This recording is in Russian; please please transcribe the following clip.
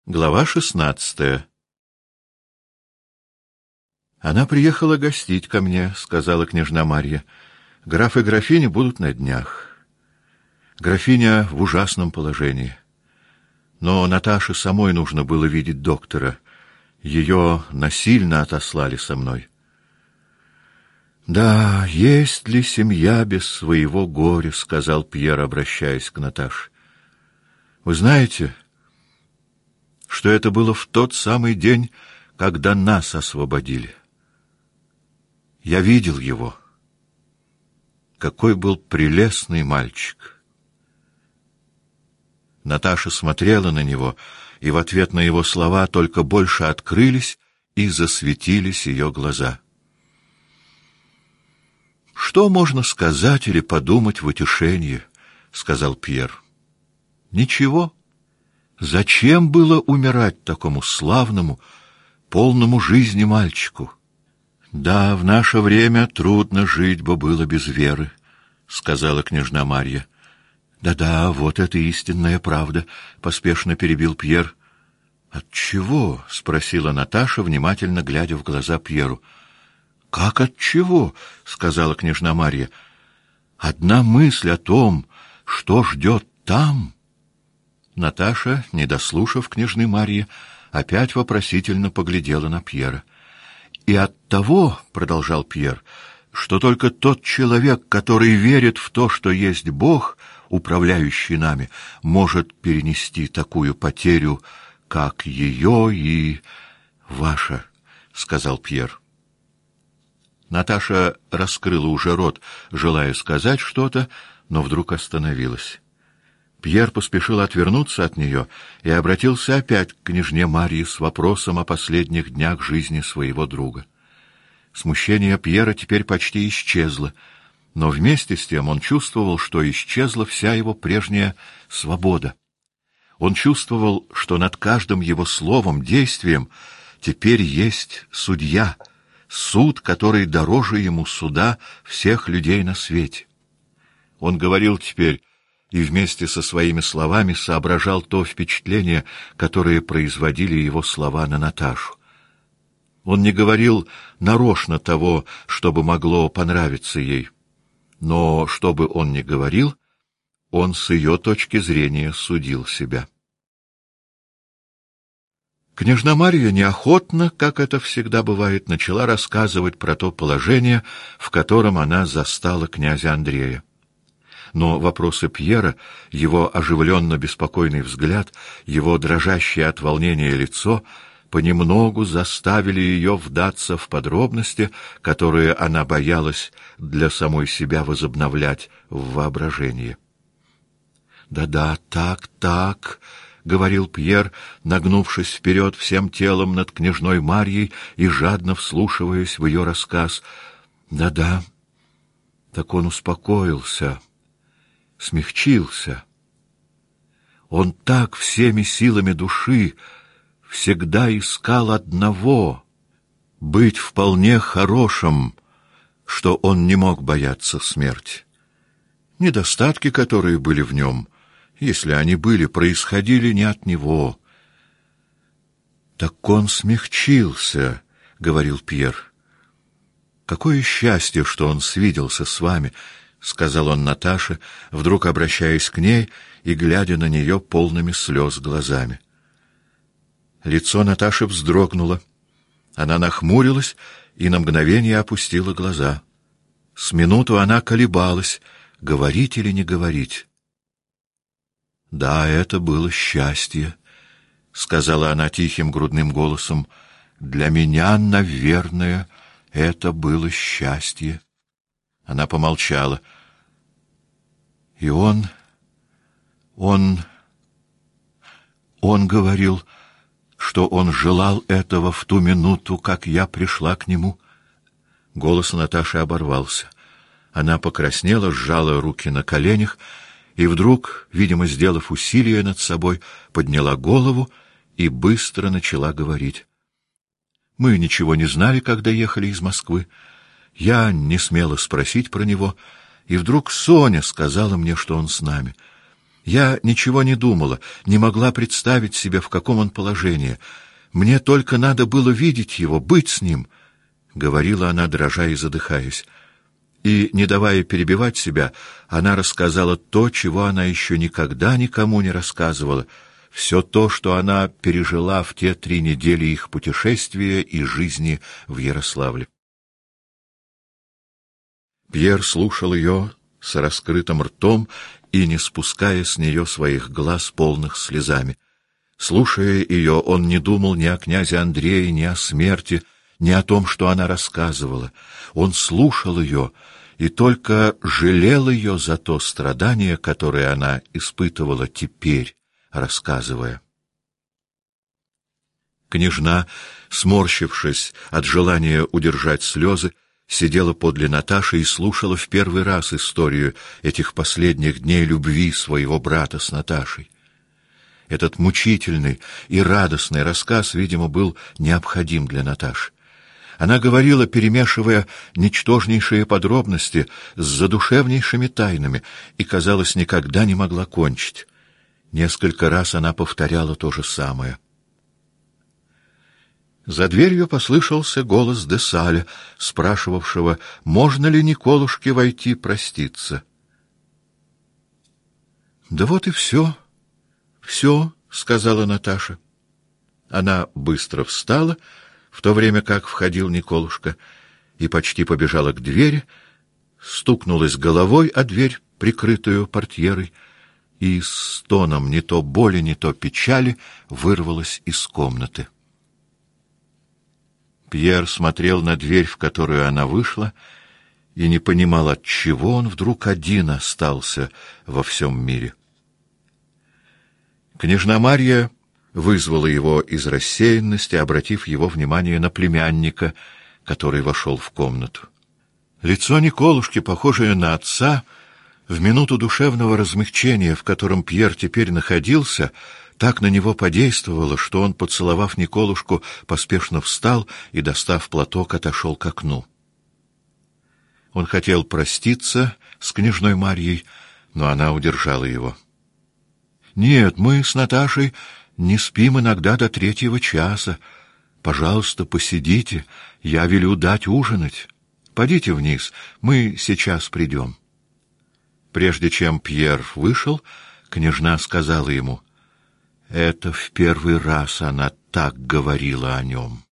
Глава 16. «Она приехала гостить ко мне», — сказала княжна Марья. «Граф и графиня будут на днях. Графиня в ужасном положении. Но Наташе самой нужно было видеть доктора. Ее насильно отослали со мной». «Да, есть ли семья без своего горя?» — сказал Пьер, обращаясь к Наташе. «Вы знаете, что это было в тот самый день, когда нас освободили. Я видел его. Какой был прелестный мальчик!» Наташа смотрела на него, и в ответ на его слова только больше открылись и засветились ее глаза. «Что можно сказать или подумать в утешении?» — сказал Пьер. «Ничего. Зачем было умирать такому славному, полному жизни мальчику? Да, в наше время трудно жить бы было без веры», — сказала княжна Марья. «Да-да, вот это истинная правда», — поспешно перебил Пьер. «Отчего?» — спросила Наташа, внимательно глядя в глаза Пьеру. «Как отчего?» — сказала княжна Марья. «Одна мысль о том, что ждет там...» Наташа, не дослушав княжны Марьи, опять вопросительно поглядела на Пьера. «И оттого, — продолжал Пьер, — что только тот человек, который верит в то, что есть Бог, управляющий нами, может перенести такую потерю, как ее и ваша, — сказал Пьер». Наташа раскрыла уже рот, желая сказать что-то, но вдруг остановилась. Пьер поспешил отвернуться от нее и обратился опять к княжне Марье с вопросом о последних днях жизни своего друга. Смущение Пьера теперь почти исчезло, но вместе с тем он чувствовал, что исчезла вся его прежняя свобода. Он чувствовал, что над каждым его словом, действием теперь есть судья, суд, который дороже ему суда всех людей на свете. Он говорил теперь и вместе со своими словами соображал то впечатление, которое производили его слова на Наташу. Он не говорил нарочно того, чтобы могло понравиться ей, но, что бы он ни говорил, он с ее точки зрения судил себя. Княжна Марья неохотно, как это всегда бывает, начала рассказывать про то положение, в котором она застала князя Андрея. Но вопросы Пьера, его оживленно беспокойный взгляд, его дрожащее от волнения лицо понемногу заставили ее вдаться в подробности, которые она боялась для самой себя возобновлять в воображении. «Да-да, так», — говорил Пьер, нагнувшись вперед всем телом над княжной Марьей и жадно вслушиваясь в ее рассказ. «Да-да, так он успокоился, смягчился. Он так всеми силами души всегда искал одного — быть вполне хорошим, что он не мог бояться смерти. Недостатки, которые были в нем, если они были, происходили не от него». «Так он смягчился», — говорил Пьер. «Какое счастье, что он свиделся с вами», — сказал он Наташе, вдруг обращаясь к ней и глядя на нее полными слез глазами. Лицо Наташи вздрогнуло. Она нахмурилась и на мгновение опустила глаза. С минуту она колебалась, говорить или не говорить. «Да, это было счастье», — сказала она тихим грудным голосом. «Для меня, наверное, это было счастье». Она помолчала. «И он говорил, что он желал этого в ту минуту, как я пришла к нему». Голос Наташи оборвался. Она покраснела, сжала руки на коленях и вдруг, видимо, сделав усилие над собой, подняла голову и быстро начала говорить. «Мы ничего не знали, когда ехали из Москвы. Я не смела спросить про него, и вдруг Соня сказала мне, что он с нами. Я ничего не думала, не могла представить себе, в каком он положении. Мне только надо было видеть его, быть с ним, — говорила она, дрожа и задыхаясь. И, не давая перебивать себя, она рассказала то, чего она еще никогда никому не рассказывала, все то, что она пережила в те 3 недели их путешествия и жизни в Ярославле. Пьер слушал ее с раскрытым ртом и не спуская с нее своих глаз, полных слезами. Слушая ее, он не думал ни о князе Андрее, ни о смерти, ни о том, что она рассказывала. Он слушал ее и только жалел ее за то страдание, которое она испытывала теперь, рассказывая. Княжна, сморщившись от желания удержать слезы, сидела подле Наташи и слушала в первый раз историю этих последних дней любви своего брата с Наташей. Этот мучительный и радостный рассказ, видимо, был необходим для Наташи. Она говорила, перемешивая ничтожнейшие подробности с задушевнейшими тайнами, и, казалось, никогда не могла кончить. Несколько раз она повторяла то же самое. За дверью послышался голос де Салля, спрашивавшего, можно ли Николушке войти проститься. «Да вот и все, все», — сказала Наташа. Она быстро встала, в то время как входил Николушка, и почти побежала к двери, стукнулась головой о дверь, прикрытую портьерой, и с тоном не то боли, не то печали вырвалась из комнаты. Пьер смотрел на дверь, в которую она вышла, и не понимал, отчего он вдруг один остался во всем мире. Княжна Марья вызвала его из рассеянности, обратив его внимание на племянника, который вошел в комнату. Лицо Николушки, похожее на отца, в минуту душевного размягчения, в котором Пьер теперь находился, так на него подействовало, что он, поцеловав Николушку, поспешно встал и, достав платок, отошел к окну. Он хотел проститься с княжной Марьей, но она удержала его. «Нет, мы с Наташей не спим иногда до 3 часа. Пожалуйста, посидите, я велю дать ужинать. Пойдите вниз, мы сейчас придем». Прежде чем Пьер вышел, княжна сказала ему: «Это в первый раз она так говорила о нем».